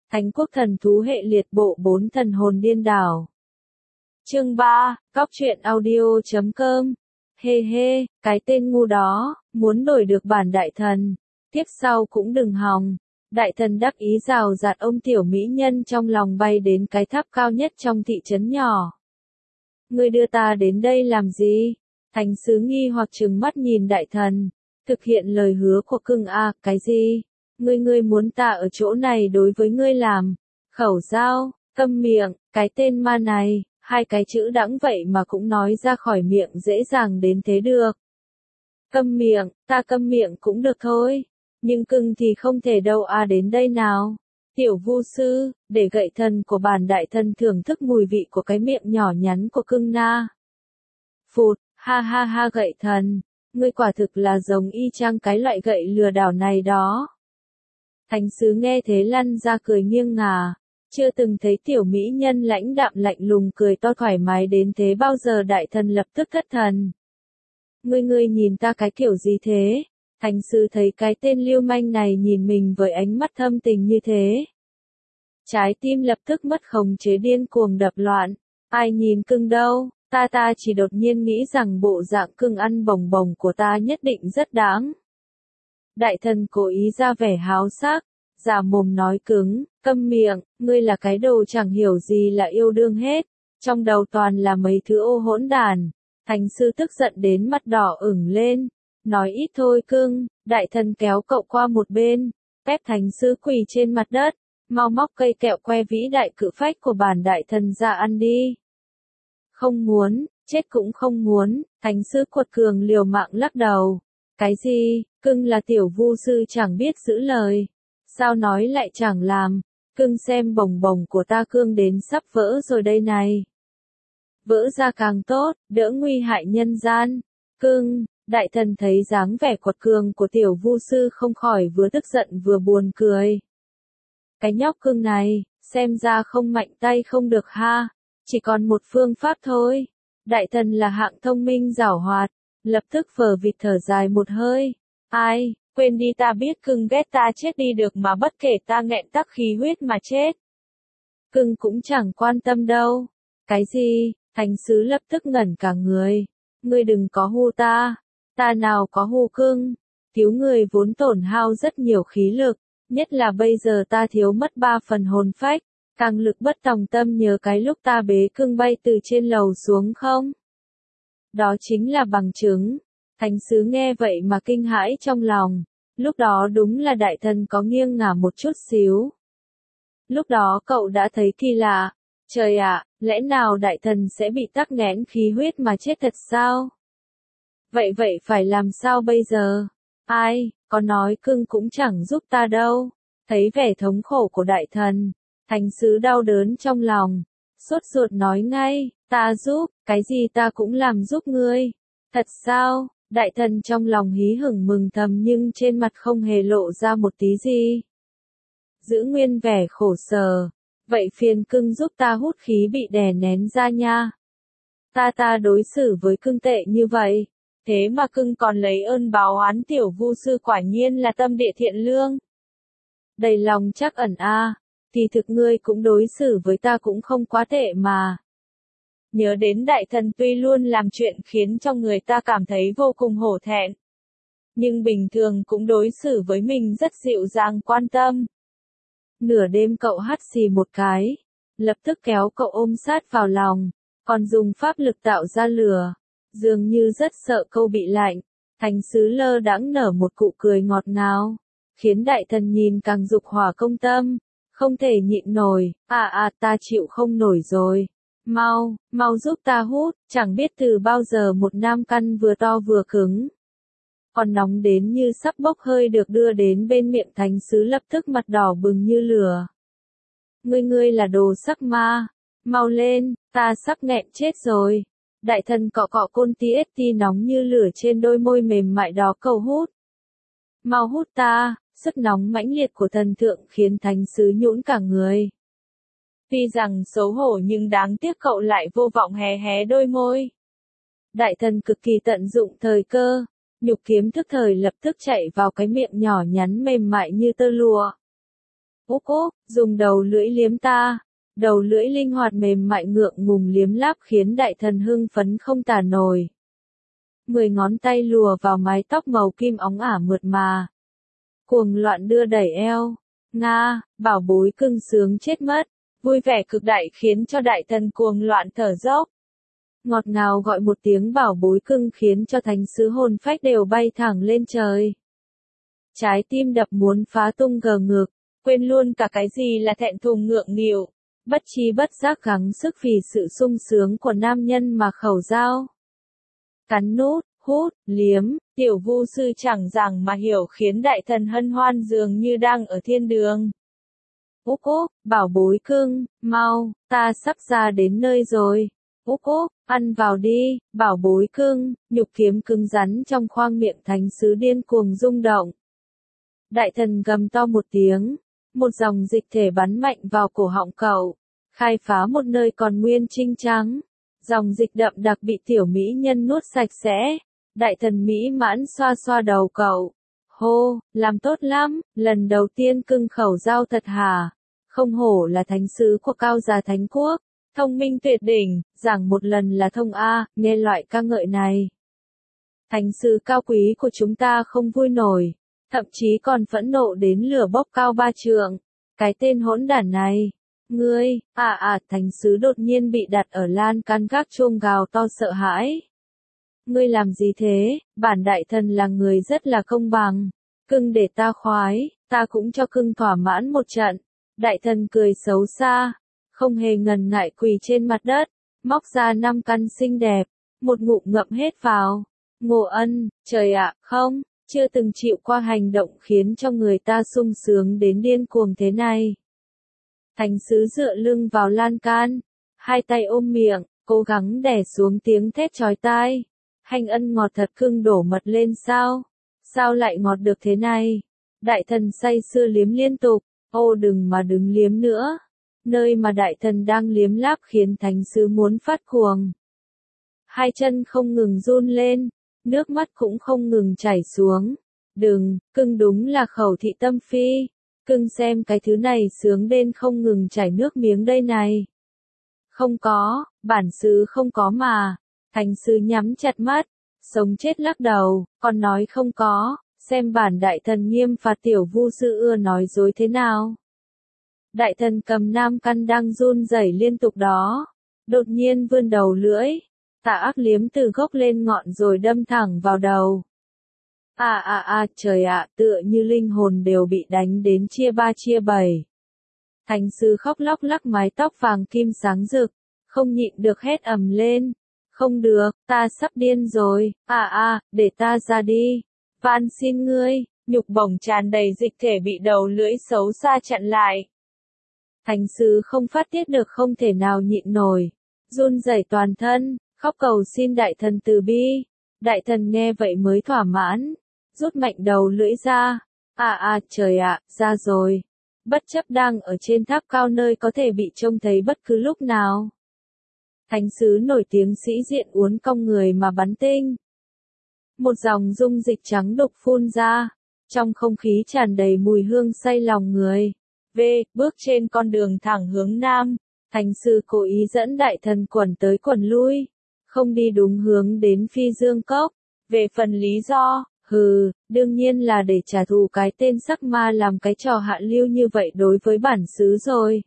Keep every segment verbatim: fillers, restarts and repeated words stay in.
Thánh quốc thần thú hệ liệt bộ bốn thần hồn điên đảo. Chương ba, Cóc truyện audio chấm com. Hê hê, cái tên ngu đó, muốn đổi được bản đại thần. Tiếp sau cũng đừng hòng. Đại thần đắc ý rào rạt ông tiểu mỹ nhân trong lòng bay đến cái tháp cao nhất trong thị trấn nhỏ. Ngươi đưa ta đến đây làm gì? Thánh sứ nghi hoặc trừng mắt nhìn đại thần. Thực hiện lời hứa của cưng à, cái gì? Ngươi ngươi muốn ta ở chỗ này đối với ngươi làm. Khẩu giao, câm miệng, cái tên ma này, hai cái chữ đãng vậy mà cũng nói ra khỏi miệng dễ dàng đến thế được. Câm miệng, ta câm miệng cũng được thôi. Nhưng cưng thì không thể đâu à, đến đây nào. Tiểu vu sư, để gậy thần của bản đại thần thưởng thức mùi vị của cái miệng nhỏ nhắn của cưng na. Phụt, ha ha ha gậy thần, ngươi quả thực là giống y chang cái loại gậy lừa đảo này đó. Thánh sứ nghe thế lăn ra cười nghiêng ngả, chưa từng thấy tiểu mỹ nhân lãnh đạm lạnh lùng cười to thoải mái đến thế bao giờ. Đại thần lập tức thất thần. Ngươi ngươi nhìn ta cái kiểu gì thế? Thánh sứ thấy cái tên lưu manh này nhìn mình với ánh mắt thâm tình như thế. Trái tim lập tức mất khống chế điên cuồng đập loạn. Ai nhìn cưng đâu, ta ta chỉ đột nhiên nghĩ rằng bộ dạng cưng ăn bồng bồng của ta nhất định rất đáng. Đại thần cố ý ra vẻ háo sắc, giả mồm nói cứng, câm miệng, ngươi là cái đồ chẳng hiểu gì là yêu đương hết, trong đầu toàn là mấy thứ ô hỗn đàn. Thánh sư tức giận đến mặt đỏ ửng lên, nói ít thôi cưng. Đại thần kéo cậu qua một bên, ép thánh sư quỳ trên mặt đất, mau móc cây kẹo que vĩ đại cự phách của bản đại thần ra ăn đi. Không muốn, chết cũng không muốn. Thánh sư quật cường liều mạng lắc đầu. Cái gì, cưng là tiểu vu sư chẳng biết giữ lời. Sao nói lại chẳng làm, cưng xem bồng bồng của ta cương đến sắp vỡ rồi đây này. Vỡ ra càng tốt, đỡ nguy hại nhân gian. Cưng, đại thần thấy dáng vẻ quật cường của tiểu vu sư không khỏi vừa tức giận vừa buồn cười. Cái nhóc cưng này, xem ra không mạnh tay không được ha, chỉ còn một phương pháp thôi. Đại thần là hạng thông minh giảo hoạt, lập tức vờ vịt thở dài một hơi. Ai, quên đi, ta biết cưng ghét ta chết đi được mà bất kể ta nghẹn tắc khí huyết mà chết. Cưng cũng chẳng quan tâm đâu. Cái gì? Thánh sứ lập tức ngẩn cả người. Ngươi đừng có hù ta. Ta nào có hù cưng. Cứu người vốn tổn hao rất nhiều khí lực, nhất là bây giờ ta thiếu mất ba phần hồn phách, càng lực bất tòng tâm. Nhớ cái lúc ta bế cưng bay từ trên lầu xuống không? Đó chính là bằng chứng. Thánh sứ nghe vậy mà kinh hãi trong lòng. Lúc đó đúng là đại thần có nghiêng ngả một chút xíu. Lúc đó cậu đã thấy kỳ lạ. Trời ạ, lẽ nào đại thần sẽ bị tắc nghẽn khí huyết mà chết thật sao? Vậy vậy phải làm sao bây giờ? Ai, có nói cưng cũng chẳng giúp ta đâu. Thấy vẻ thống khổ của đại thần, thánh sứ đau đớn trong lòng, sốt ruột nói ngay, ta giúp, cái gì ta cũng làm giúp ngươi. Thật sao? Đại thần trong lòng hí hửng mừng thầm nhưng trên mặt không hề lộ ra một tí gì. Giữ nguyên vẻ khổ sở. Vậy phiền cưng giúp ta hút khí bị đè nén ra nha. Ta ta đối xử với cưng tệ như vậy, thế mà cưng còn lấy ơn báo oán. Tiểu vu sư quả nhiên là tâm địa thiện lương. Đầy lòng chắc ẩn a, à, thì thực ngươi cũng đối xử với ta cũng không quá tệ mà. Nhớ đến đại thần tuy luôn làm chuyện khiến cho người ta cảm thấy vô cùng hổ thẹn, nhưng bình thường cũng đối xử với mình rất dịu dàng quan tâm. Nửa đêm cậu hắt xì một cái, lập tức kéo cậu ôm sát vào lòng, còn dùng pháp lực tạo ra lửa, dường như rất sợ cậu bị lạnh. Thánh sứ lơ đãng nở một cụ cười ngọt ngào, khiến đại thần nhìn càng dục hỏa công tâm, không thể nhịn nổi. À à, ta chịu không nổi rồi. Mau, mau giúp ta hút, chẳng biết từ bao giờ một nam căn vừa to vừa cứng, còn nóng đến như sắp bốc hơi được đưa đến bên miệng. Thánh sứ lập tức mặt đỏ bừng như lửa. Ngươi ngươi là đồ sắc ma, mau lên, ta sắp nghẹn chết rồi. Đại thần cọ cọ côn tí ết tí nóng như lửa trên đôi môi mềm mại đó cầu hút. Mau hút ta, sức nóng mãnh liệt của thần thượng khiến thánh sứ nhũn cả người. Tuy rằng xấu hổ nhưng đáng tiếc cậu lại vô vọng hé hé đôi môi. Đại thần cực kỳ tận dụng thời cơ, nhục kiếm thức thời lập tức chạy vào cái miệng nhỏ nhắn mềm mại như tơ lụa. Úc úc, dùng đầu lưỡi liếm ta. Đầu lưỡi linh hoạt mềm mại ngượng ngùng liếm láp khiến đại thần hưng phấn không tả nổi. Mười ngón tay lùa vào mái tóc màu kim óng ả mượt mà. Cuồng loạn đưa đẩy eo. Nga, bảo bối cưng sướng chết mất. Vui vẻ cực đại khiến cho đại thần cuồng loạn thở dốc. Ngọt ngào gọi một tiếng bảo bối cưng khiến cho thánh sứ hồn phách đều bay thẳng lên trời. Trái tim đập muốn phá tung gờ ngực, quên luôn cả cái gì là thẹn thùng ngượng nghịu, bất chi bất giác gắng sức vì sự sung sướng của nam nhân mà khẩu dao. Cắn nút, hút, liếm, tiểu vu sư chẳng rằng mà hiểu khiến đại thần hân hoan dường như đang ở thiên đường. Úc úc, bảo bối cưng, mau, ta sắp ra đến nơi rồi. Úc úc, ăn vào đi, bảo bối cưng, nhục kiếm cứng rắn trong khoang miệng thánh sứ điên cuồng rung động. Đại thần gầm to một tiếng, một dòng dịch thể bắn mạnh vào cổ họng cậu, khai phá một nơi còn nguyên trinh trắng. Dòng dịch đậm đặc bị tiểu mỹ nhân nuốt sạch sẽ. Đại thần mỹ mãn xoa xoa đầu cậu. Hô, làm tốt lắm, lần đầu tiên cưng khẩu giao thật hả? Không hổ là thánh sứ của cao gia thánh quốc, thông minh tuyệt đỉnh, giảng một lần là thông A, nghe loại ca ngợi này. Thánh sứ cao quý của chúng ta không vui nổi, thậm chí còn phẫn nộ đến lửa bốc cao ba trượng. Cái tên hỗn đản này. Ngươi, à à, thánh sứ đột nhiên bị đặt ở lan can gác chuông gào to sợ hãi. Ngươi làm gì thế, bản đại thần là người rất là công bằng. Cưng để ta khoái, ta cũng cho cưng thỏa mãn một trận. Đại thần cười xấu xa, không hề ngần ngại quỳ trên mặt đất, móc ra năm căn xinh đẹp, một ngụm ngậm hết vào. Ngộ Ân, trời ạ, không, chưa từng chịu qua hành động khiến cho người ta sung sướng đến điên cuồng thế này. Thánh sứ dựa lưng vào lan can, hai tay ôm miệng, cố gắng đè xuống tiếng thét chói tai. Hành ân ngọt thật cưng đổ mật lên sao? Sao lại ngọt được thế này? Đại thần say sưa liếm liên tục, ô đừng mà đừng liếm nữa. Nơi mà đại thần đang liếm láp khiến thánh sứ muốn phát cuồng. Hai chân không ngừng run lên, nước mắt cũng không ngừng chảy xuống. Đừng, cưng đúng là khẩu thị tâm phi. Cưng xem cái thứ này sướng đến không ngừng chảy nước miếng đây này. Không có, bản sứ không có mà. Thánh sứ nhắm chặt mắt, sống chết lắc đầu, còn nói không có, xem bản đại thần nghiêm phạt tiểu vu sư ưa nói dối thế nào. Đại thần cầm nam căn đang run rẩy liên tục đó, đột nhiên vươn đầu lưỡi, tà ác liếm từ gốc lên ngọn rồi đâm thẳng vào đầu. À à à, trời ạ, tựa như linh hồn đều bị đánh đến chia ba chia bảy. Thánh sứ khóc lóc lắc mái tóc vàng kim sáng rực, không nhịn được hét ầm lên. Không được, ta sắp điên rồi, à à, để ta ra đi. Van xin ngươi, nhục bổng tràn đầy dịch thể bị đầu lưỡi xấu xa chặn lại. Thánh sứ không phát tiết được không thể nào nhịn nổi, run rẩy toàn thân, khóc cầu xin đại thần từ bi. Đại thần nghe vậy mới thỏa mãn, rút mạnh đầu lưỡi ra. À à, trời ạ, ra rồi. Bất chấp đang ở trên tháp cao nơi có thể bị trông thấy bất cứ lúc nào. Thánh sứ nổi tiếng sĩ diện uốn cong người mà bắn tinh. Một dòng dung dịch trắng đục phun ra, trong không khí tràn đầy mùi hương say lòng người. V, bước trên con đường thẳng hướng nam, thánh sứ cố ý dẫn đại thần quẩn tới quẩn lui, không đi đúng hướng đến Phi Dương Cốc. Về phần lý do, hừ, đương nhiên là để trả thù cái tên sắc ma làm cái trò hạ lưu như vậy đối với bản xứ rồi.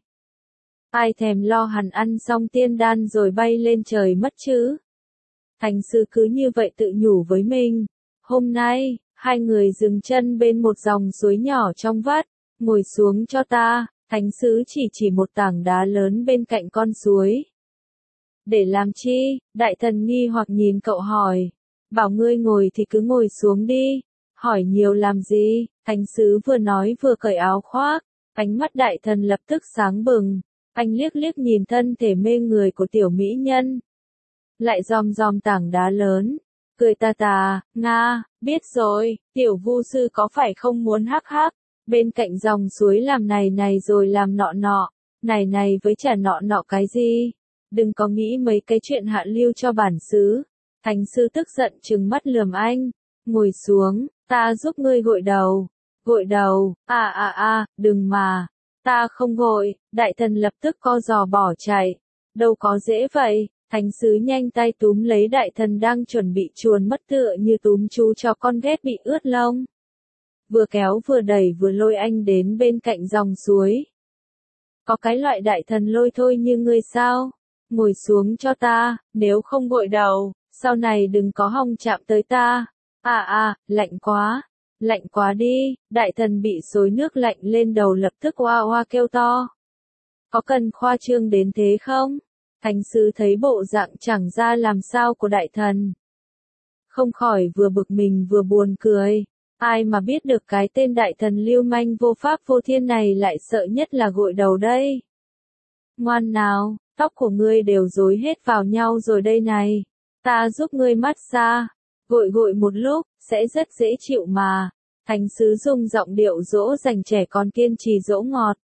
Ai thèm lo hẳn ăn xong tiên đan rồi bay lên trời mất chứ. Thánh sứ cứ như vậy tự nhủ với mình. Hôm nay, hai người dừng chân bên một dòng suối nhỏ trong vắt, ngồi xuống cho ta. Thánh sứ chỉ chỉ một tảng đá lớn bên cạnh con suối. Để làm chi? Đại thần nghi hoặc nhìn cậu hỏi. Bảo ngươi ngồi thì cứ ngồi xuống đi. Hỏi nhiều làm gì? Thánh sứ vừa nói vừa cởi áo khoác. Ánh mắt đại thần lập tức sáng bừng. Anh liếc liếc nhìn thân thể mê người của tiểu mỹ nhân. Lại ròm ròm tảng đá lớn. Cười tà tà, Nga, biết rồi, tiểu vu sư có phải không muốn hắc hắc. Bên cạnh dòng suối làm này này rồi làm nọ nọ. Này này với chả nọ nọ cái gì. Đừng có nghĩ mấy cái chuyện hạ lưu cho bản xứ. Thánh sư tức giận trừng mắt lườm anh. Ngồi xuống, ta giúp ngươi gội đầu. Gội đầu, à à à, đừng mà. Ta không vội, đại thần lập tức co giò bỏ chạy. Đâu có dễ vậy, thánh sứ nhanh tay túm lấy đại thần đang chuẩn bị chuồn mất tựa như túm chú chó con ghét bị ướt lông. Vừa kéo vừa đẩy vừa lôi anh đến bên cạnh dòng suối. Có cái loại đại thần lôi thôi như ngươi sao? Ngồi xuống cho ta, nếu không gội đầu, sau này đừng có hòng chạm tới ta. À à, lạnh quá, lạnh quá đi, đại thần bị xối nước lạnh lên đầu lập tức oa oa kêu to. Có cần khoa trương đến thế không? Thánh sứ thấy bộ dạng chẳng ra làm sao của đại thần. Không khỏi vừa bực mình vừa buồn cười. Ai mà biết được cái tên đại thần lưu manh vô pháp vô thiên này lại sợ nhất là gội đầu đây. Ngoan nào, tóc của ngươi đều rối hết vào nhau rồi đây này. Ta giúp ngươi massage, gội gội một lúc, sẽ rất dễ chịu mà. Thánh sứ dùng giọng điệu dỗ dành trẻ con kiên trì dỗ ngọt.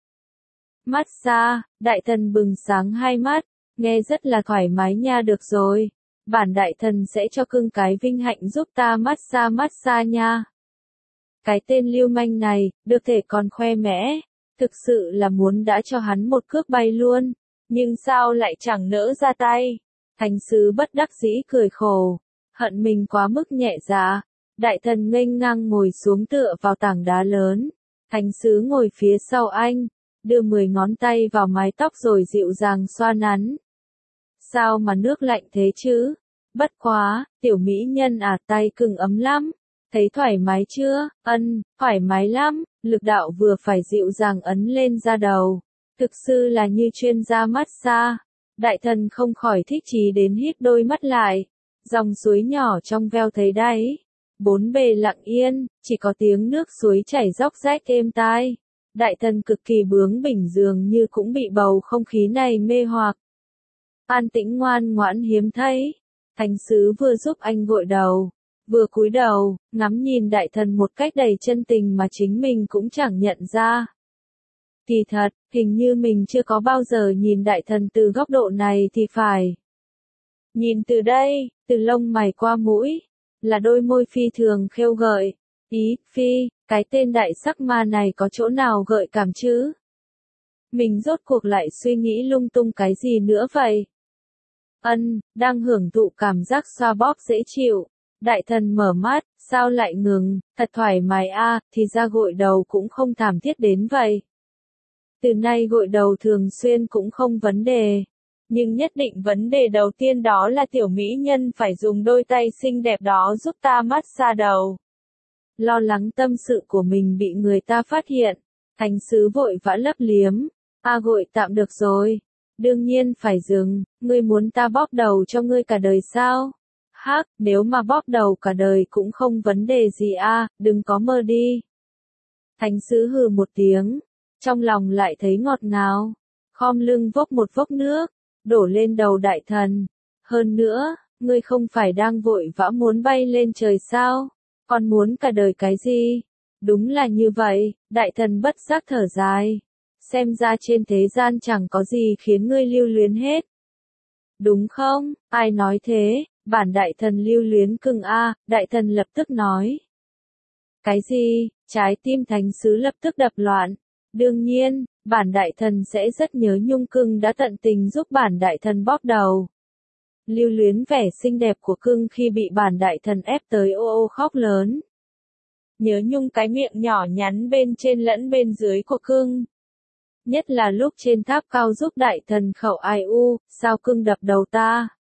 Massage, đại thần bừng sáng hai mắt, nghe rất là thoải mái nha. Được rồi, bản đại thần sẽ cho cưng cái vinh hạnh giúp ta massage massage nha. Cái tên lưu manh này, được thể còn khoe mẽ, thực sự là muốn đã cho hắn một cước bay luôn, nhưng sao lại chẳng nỡ ra tay. Thánh sứ bất đắc dĩ cười khổ, hận mình quá mức nhẹ dạ. Đại thần nghênh ngang ngồi xuống tựa vào tảng đá lớn, thánh sứ ngồi phía sau anh, đưa mười ngón tay vào mái tóc rồi dịu dàng xoa nắn. Sao mà nước lạnh thế chứ? Bất quá, tiểu mỹ nhân à, tay cưng ấm lắm. Thấy thoải mái chưa? Ân, thoải mái lắm, lực đạo vừa phải dịu dàng ấn lên da đầu. Thực sự là như chuyên gia massage. Đại thần không khỏi thích chí đến hít đôi mắt lại. Dòng suối nhỏ trong veo thấy đáy. Bốn bề lặng yên, chỉ có tiếng nước suối chảy róc rách êm tai. Đại thần cực kỳ bướng bỉnh dường như cũng bị bầu không khí này mê hoặc. An tĩnh ngoan ngoãn hiếm thấy. Thánh sứ vừa giúp anh gội đầu, vừa cúi đầu, ngắm nhìn đại thần một cách đầy chân tình mà chính mình cũng chẳng nhận ra. Kỳ thật, hình như mình chưa có bao giờ nhìn đại thần từ góc độ này thì phải. Nhìn từ đây, từ lông mày qua mũi, là đôi môi phi thường khêu gợi. Ý, phi, cái tên đại sắc ma này có chỗ nào gợi cảm chứ? Mình rốt cuộc lại suy nghĩ lung tung cái gì nữa vậy? Ân, đang hưởng thụ cảm giác xoa bóp dễ chịu. Đại thần mở mắt, sao lại ngừng, thật thoải mái a, à, thì ra gội đầu cũng không thảm thiết đến vậy. Từ nay gội đầu thường xuyên cũng không vấn đề. Nhưng nhất định vấn đề đầu tiên đó là tiểu mỹ nhân phải dùng đôi tay xinh đẹp đó giúp ta massage đầu. Lo lắng tâm sự của mình bị người ta phát hiện, thánh sứ vội vã lấp liếm. A gội tạm được rồi. Đương nhiên phải dừng, ngươi muốn ta bóp đầu cho ngươi cả đời sao? Hắc, nếu mà bóp đầu cả đời cũng không vấn đề gì a, à, đừng có mơ đi. Thánh sứ hừ một tiếng, trong lòng lại thấy ngọt ngào, khom lưng vốc một vốc nước, đổ lên đầu đại thần. Hơn nữa, ngươi không phải đang vội vã muốn bay lên trời sao? Còn muốn cả đời cái gì? Đúng là như vậy, đại thần bất giác thở dài. Xem ra trên thế gian chẳng có gì khiến ngươi lưu luyến hết. Đúng không? Ai nói thế? Bản đại thần lưu luyến cưng a, đại thần lập tức nói. Cái gì? Trái tim thánh sứ lập tức đập loạn. Đương nhiên, bản đại thần sẽ rất nhớ nhung cưng đã tận tình giúp bản đại thần bóp đầu. Lưu luyến vẻ xinh đẹp của cưng khi bị bản đại thần ép tới ô ô khóc lớn. Nhớ nhung cái miệng nhỏ nhắn bên trên lẫn bên dưới của cưng. Nhất là lúc trên tháp cao giúp đại thần khẩu ai u, sao cưng đập đầu ta?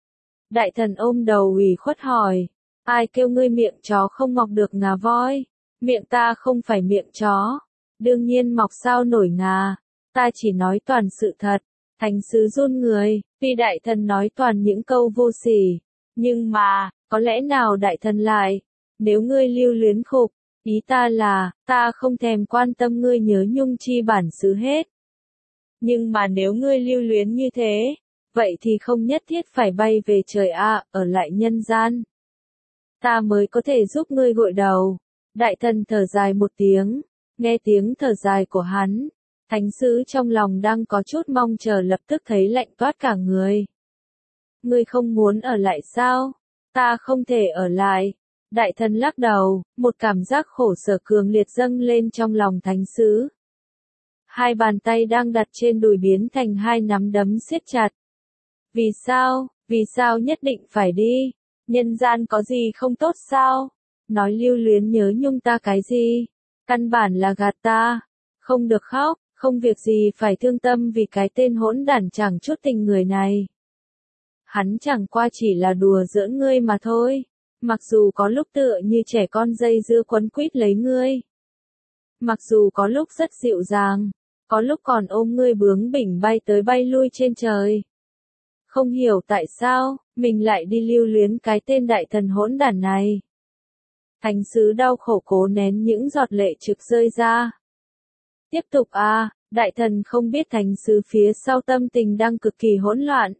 Đại thần ôm đầu ủy khuất hỏi, ai kêu ngươi miệng chó không mọc được ngà voi? Miệng ta không phải miệng chó, đương nhiên mọc sao nổi ngà, ta chỉ nói toàn sự thật. Thánh sứ run người, tuy đại thần nói toàn những câu vô sỉ, nhưng mà, có lẽ nào đại thần lại, nếu ngươi lưu luyến khục, ý ta là, ta không thèm quan tâm ngươi nhớ nhung chi bản xứ hết. Nhưng mà nếu ngươi lưu luyến như thế, vậy thì không nhất thiết phải bay về trời a, à, ở lại nhân gian. Ta mới có thể giúp ngươi gội đầu. Đại thần thở dài một tiếng, nghe tiếng thở dài của hắn, thánh sứ trong lòng đang có chút mong chờ lập tức thấy lạnh toát cả người. Ngươi không muốn ở lại sao? Ta không thể ở lại. Đại thần lắc đầu, một cảm giác khổ sở cường liệt dâng lên trong lòng thánh sứ. Hai bàn tay đang đặt trên đùi biến thành hai nắm đấm siết chặt. Vì sao, vì sao nhất định phải đi? Nhân gian có gì không tốt sao? Nói lưu luyến nhớ nhung ta cái gì? Căn bản là gạt ta. Không được khóc, không việc gì phải thương tâm vì cái tên hỗn đản chẳng chút tình người này. Hắn chẳng qua chỉ là đùa giỡn ngươi mà thôi. Mặc dù có lúc tựa như trẻ con dây dưa quấn quýt lấy ngươi. Mặc dù có lúc rất dịu dàng. Có lúc còn ôm ngươi bướng bỉnh bay tới bay lui trên trời. Không hiểu tại sao, mình lại đi lưu luyến cái tên đại thần hỗn đản này. Thánh sứ đau khổ cố nén những giọt lệ trực rơi ra. Tiếp tục à, đại thần không biết thánh sứ phía sau tâm tình đang cực kỳ hỗn loạn.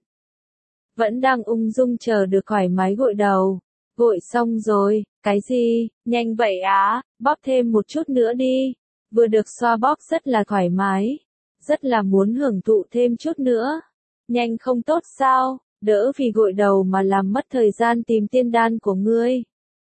Vẫn đang ung dung chờ được thoải mái gội đầu. Gội xong rồi, cái gì, nhanh vậy á, bóp thêm một chút nữa đi. Vừa được xoa bóp rất là thoải mái. Rất là muốn hưởng thụ thêm chút nữa. Nhanh không tốt sao, đỡ vì gội đầu mà làm mất thời gian tìm tiên đan của ngươi.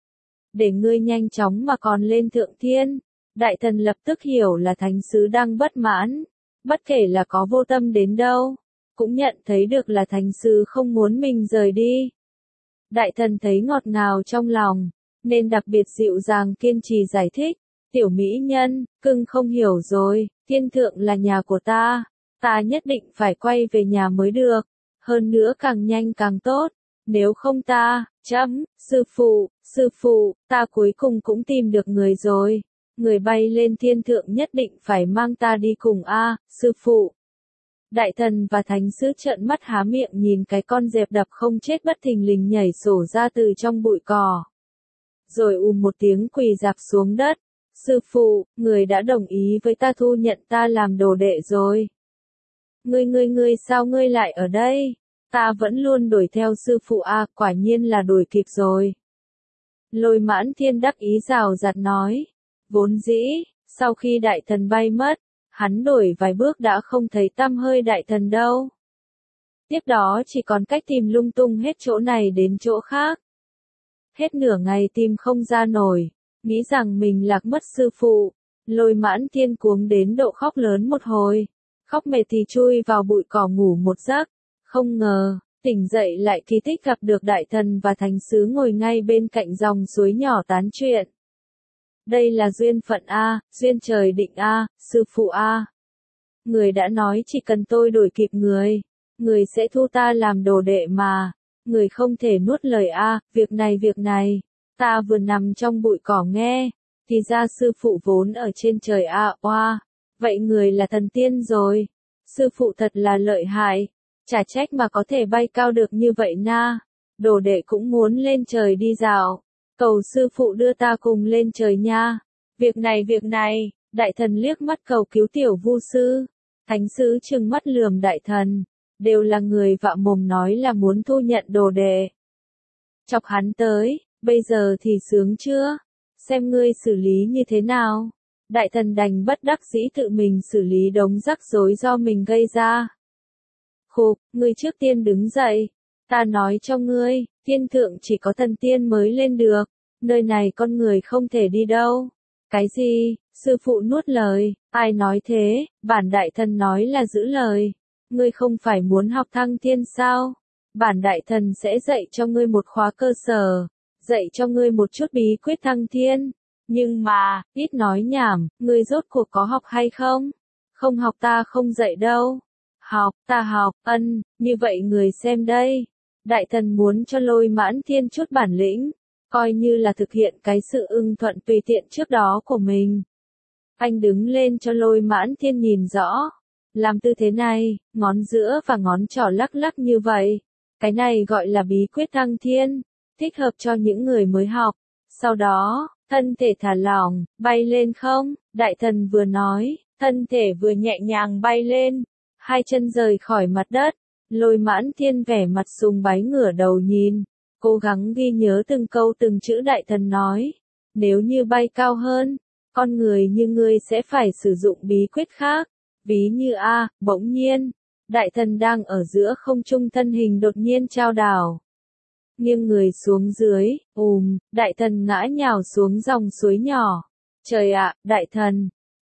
Để ngươi nhanh chóng mà còn lên thượng thiên. Đại thần lập tức hiểu là thánh sứ đang bất mãn. Bất kể là có vô tâm đến đâu. Cũng nhận thấy được là thánh sứ không muốn mình rời đi. Đại thần thấy ngọt ngào trong lòng. Nên đặc biệt dịu dàng kiên trì giải thích. Tiểu mỹ nhân, cưng không hiểu rồi, thiên thượng là nhà của ta. Ta nhất định phải quay về nhà mới được. Hơn nữa càng nhanh càng tốt. Nếu không ta, chấm, sư phụ, sư phụ, ta cuối cùng cũng tìm được người rồi. Người bay lên thiên thượng nhất định phải mang ta đi cùng a, sư phụ. Đại thần và thánh sứ trợn mắt há miệng nhìn cái con dẹp đập không chết bất thình lình nhảy sổ ra từ trong bụi cỏ. Rồi ùm một tiếng quỳ rạp xuống đất. Sư phụ, người đã đồng ý với ta thu nhận ta làm đồ đệ rồi. Ngươi ngươi ngươi sao ngươi lại ở đây? Ta vẫn luôn đuổi theo sư phụ a, quả nhiên là đuổi kịp rồi. Lôi Mãn Thiên đắc ý rào rạt nói. Vốn dĩ, sau khi đại thần bay mất, hắn đổi vài bước đã không thấy tăm hơi đại thần đâu. Tiếp đó chỉ còn cách tìm lung tung hết chỗ này đến chỗ khác. Hết nửa ngày tìm không ra nổi, nghĩ rằng mình lạc mất sư phụ. Lôi Mãn Thiên cuống đến độ khóc lớn một hồi. Khóc mệt thì chui vào bụi cỏ ngủ một giấc. Không ngờ, tỉnh dậy lại kỳ tích gặp được đại thần và thánh sứ ngồi ngay bên cạnh dòng suối nhỏ tán chuyện. Đây là duyên phận a, duyên trời định a, sư phụ a. Người đã nói chỉ cần tôi đuổi kịp người, người sẽ thu ta làm đồ đệ mà. Người không thể nuốt lời a, việc này việc này. Ta vừa nằm trong bụi cỏ nghe, thì ra sư phụ vốn ở trên trời a, oa. Vậy người là thần tiên rồi. Sư phụ thật là lợi hại. Chả trách mà có thể bay cao được như vậy na. Đồ đệ cũng muốn lên trời đi dạo. Cầu sư phụ đưa ta cùng lên trời nha. Việc này việc này, đại thần liếc mắt cầu cứu tiểu vu sư. Thánh sứ trừng mắt lườm đại thần. Đều là người vạ mồm nói là muốn thu nhận đồ đệ. Chọc hắn tới, bây giờ thì sướng chưa? Xem ngươi xử lý như thế nào? Đại thần đành bất đắc dĩ tự mình xử lý đống rắc rối do mình gây ra. Khục, ngươi trước tiên đứng dậy. Ta nói cho ngươi, thiên thượng chỉ có thần tiên mới lên được. Nơi này con người không thể đi đâu. Cái gì? Sư phụ nuốt lời. Ai nói thế? Bản đại thần nói là giữ lời. Ngươi không phải muốn học thăng thiên sao? Bản đại thần sẽ dạy cho ngươi một khóa cơ sở. Dạy cho ngươi một chút bí quyết thăng thiên. Nhưng mà, ít nói nhảm, ngươi rốt cuộc có học hay không? Không học ta không dạy đâu. Học, ta học, ân, như vậy người xem đây. Đại thần muốn cho Lôi Mãn Thiên chút bản lĩnh, coi như là thực hiện cái sự ưng thuận tùy tiện trước đó của mình. Anh đứng lên cho Lôi Mãn Thiên nhìn rõ. Làm tư thế này, ngón giữa và ngón trỏ lắc lắc như vậy. Cái này gọi là bí quyết thăng thiên, thích hợp cho những người mới học. Sau đó, thân thể thả lỏng, bay lên không? Đại thần vừa nói, thân thể vừa nhẹ nhàng bay lên. Hai chân rời khỏi mặt đất. Lôi Mãn Thiên vẻ mặt sùng bái ngửa đầu nhìn. Cố gắng ghi nhớ từng câu từng chữ đại thần nói. Nếu như bay cao hơn, con người như ngươi sẽ phải sử dụng bí quyết khác. Ví như a, bỗng nhiên, đại thần đang ở giữa không trung thân hình đột nhiên chao đảo. Nghiêng người xuống dưới, ùm, đại thần ngã nhào xuống dòng suối nhỏ. Trời ạ, đại thần,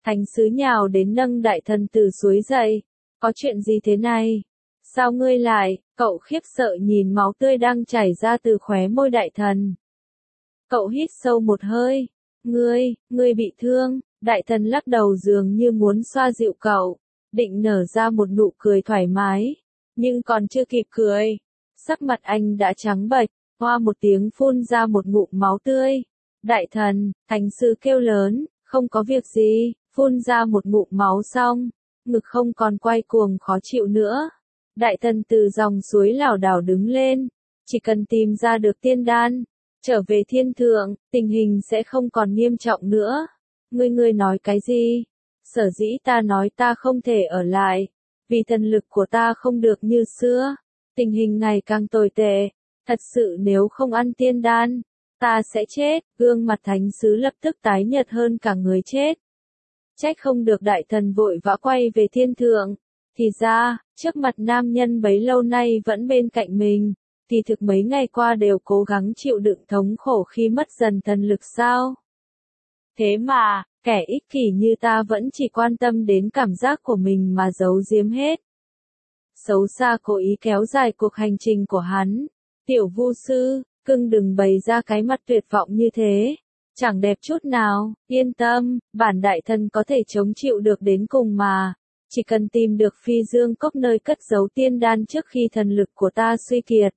Thánh sứ nhào đến nâng đại thần từ suối dậy. Có chuyện gì thế này? Sao ngươi lại? Cậu khiếp sợ nhìn máu tươi đang chảy ra từ khóe môi đại thần. Cậu hít sâu một hơi. Ngươi, ngươi bị thương. Đại thần lắc đầu dường như muốn xoa dịu cậu. Định nở ra một nụ cười thoải mái. Nhưng còn chưa kịp cười. Sắc mặt anh đã trắng bệch. Hoa một tiếng phun ra một ngụm máu tươi. Đại thần, thánh sứ kêu lớn. Không có việc gì. Phun ra một ngụm máu xong. Ngực không còn quay cuồng khó chịu nữa. Đại thần từ dòng suối lảo đảo đứng lên. Chỉ cần tìm ra được tiên đan. Trở về thiên thượng, tình hình sẽ không còn nghiêm trọng nữa. Ngươi ngươi nói cái gì? Sở dĩ ta nói ta không thể ở lại. Vì thần lực của ta không được như xưa. Tình hình ngày càng tồi tệ. Thật sự nếu không ăn tiên đan, ta sẽ chết. Gương mặt thánh sứ lập tức tái nhợt hơn cả người chết. Trách không được đại thần vội vã quay về thiên thượng. Thì ra, trước mặt nam nhân bấy lâu nay vẫn bên cạnh mình, thì thực mấy ngày qua đều cố gắng chịu đựng thống khổ khi mất dần thần lực sao? Thế mà, kẻ ích kỷ như ta vẫn chỉ quan tâm đến cảm giác của mình mà giấu giếm hết. Xấu xa cố ý kéo dài cuộc hành trình của hắn. Tiểu vu sư, cưng đừng bày ra cái mặt tuyệt vọng như thế. Chẳng đẹp chút nào, yên tâm, bản đại thần có thể chống chịu được đến cùng mà. Chỉ cần tìm được phi dương cốc nơi cất giấu tiên đan trước khi thần lực của ta suy kiệt.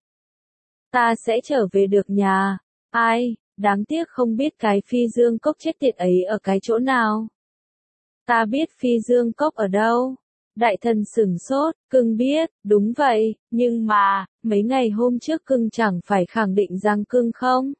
Ta sẽ trở về được nhà. Ai, đáng tiếc không biết cái phi dương cốc chết tiệt ấy ở cái chỗ nào. Ta biết phi dương cốc ở đâu. Đại thần sửng sốt, cưng biết, đúng vậy, nhưng mà, mấy ngày hôm trước cưng chẳng phải khẳng định rằng cưng không?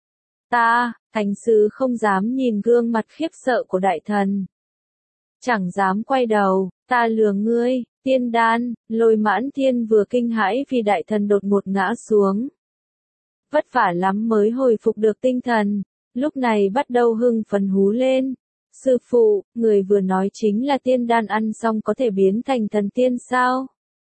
Ta, thánh sứ không dám nhìn gương mặt khiếp sợ của đại thần. Chẳng dám quay đầu, ta lừa ngươi, tiên đan, Lôi Mãn Thiên vừa kinh hãi vì đại thần đột ngột ngã xuống. Vất vả lắm mới hồi phục được tinh thần, lúc này bắt đầu hưng phấn hú lên. Sư phụ, người vừa nói chính là tiên đan ăn xong có thể biến thành thần tiên sao?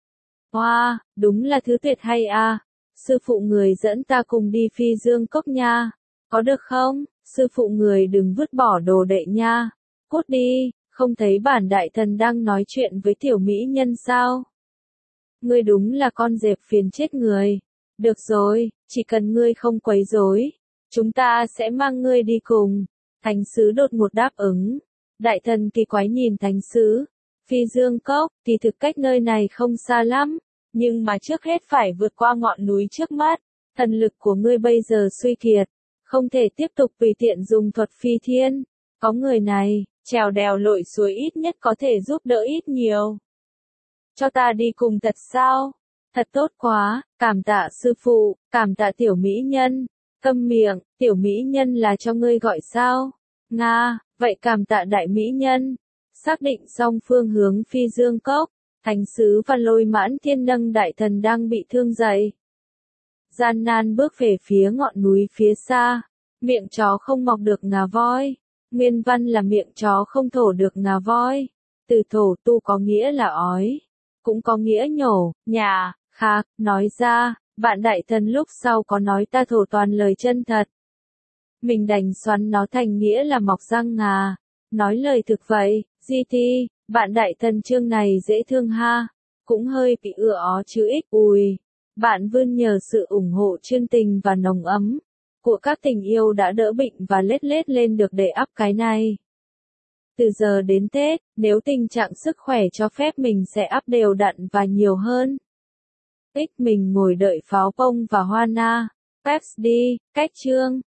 Hoa, wow, đúng là thứ tuyệt hay à. Sư phụ người dẫn ta cùng đi phi dương cốc nha. Có được không? Sư phụ người đừng vứt bỏ đồ đệ nha. Cút đi, không thấy bản đại thần đang nói chuyện với tiểu mỹ nhân sao? Ngươi đúng là con dẹp phiền chết người. Được rồi, chỉ cần ngươi không quấy rối, chúng ta sẽ mang ngươi đi cùng. Thánh sứ đột ngột đáp ứng. Đại thần kỳ quái nhìn thánh sứ. Phi dương cốc, thì thực cách nơi này không xa lắm. Nhưng mà trước hết phải vượt qua ngọn núi trước mắt. Thần lực của ngươi bây giờ suy kiệt. Không thể tiếp tục tùy tiện dùng thuật phi thiên. Có người này, trèo đèo lội suối ít nhất có thể giúp đỡ ít nhiều. Cho ta đi cùng thật sao? Thật tốt quá, cảm tạ sư phụ, cảm tạ tiểu mỹ nhân. Câm miệng, tiểu mỹ nhân là cho ngươi gọi sao? Nga, vậy cảm tạ đại mỹ nhân. Xác định xong phương hướng phi dương cốc, thánh sứ và Lôi Mãn Thiên nâng đại thần đang bị thương dậy. Gian nan bước về phía ngọn núi phía xa, miệng chó không mọc được ngà voi. Nguyên văn là miệng chó không thổ được ngà voi. Từ thổ tu có nghĩa là ói, cũng có nghĩa nhổ, nhà, khạc, nói ra. Bạn đại thần lúc sau có nói ta thổ toàn lời chân thật. Mình đành xoắn nó thành nghĩa là mọc răng ngà. Nói lời thực vậy, gi ti, bạn đại thần chương này dễ thương ha. Cũng hơi bị ưa ó chứ ít ùi. Bạn vươn nhờ sự ủng hộ chân tình và nồng ấm của các tình yêu đã đỡ bệnh và lết lết lên được để up cái này. Từ giờ đến Tết, nếu tình trạng sức khỏe cho phép mình sẽ up đều đặn và nhiều hơn. Ích mình ngồi đợi pháo bông và hoa na. Peps đi, cách chương.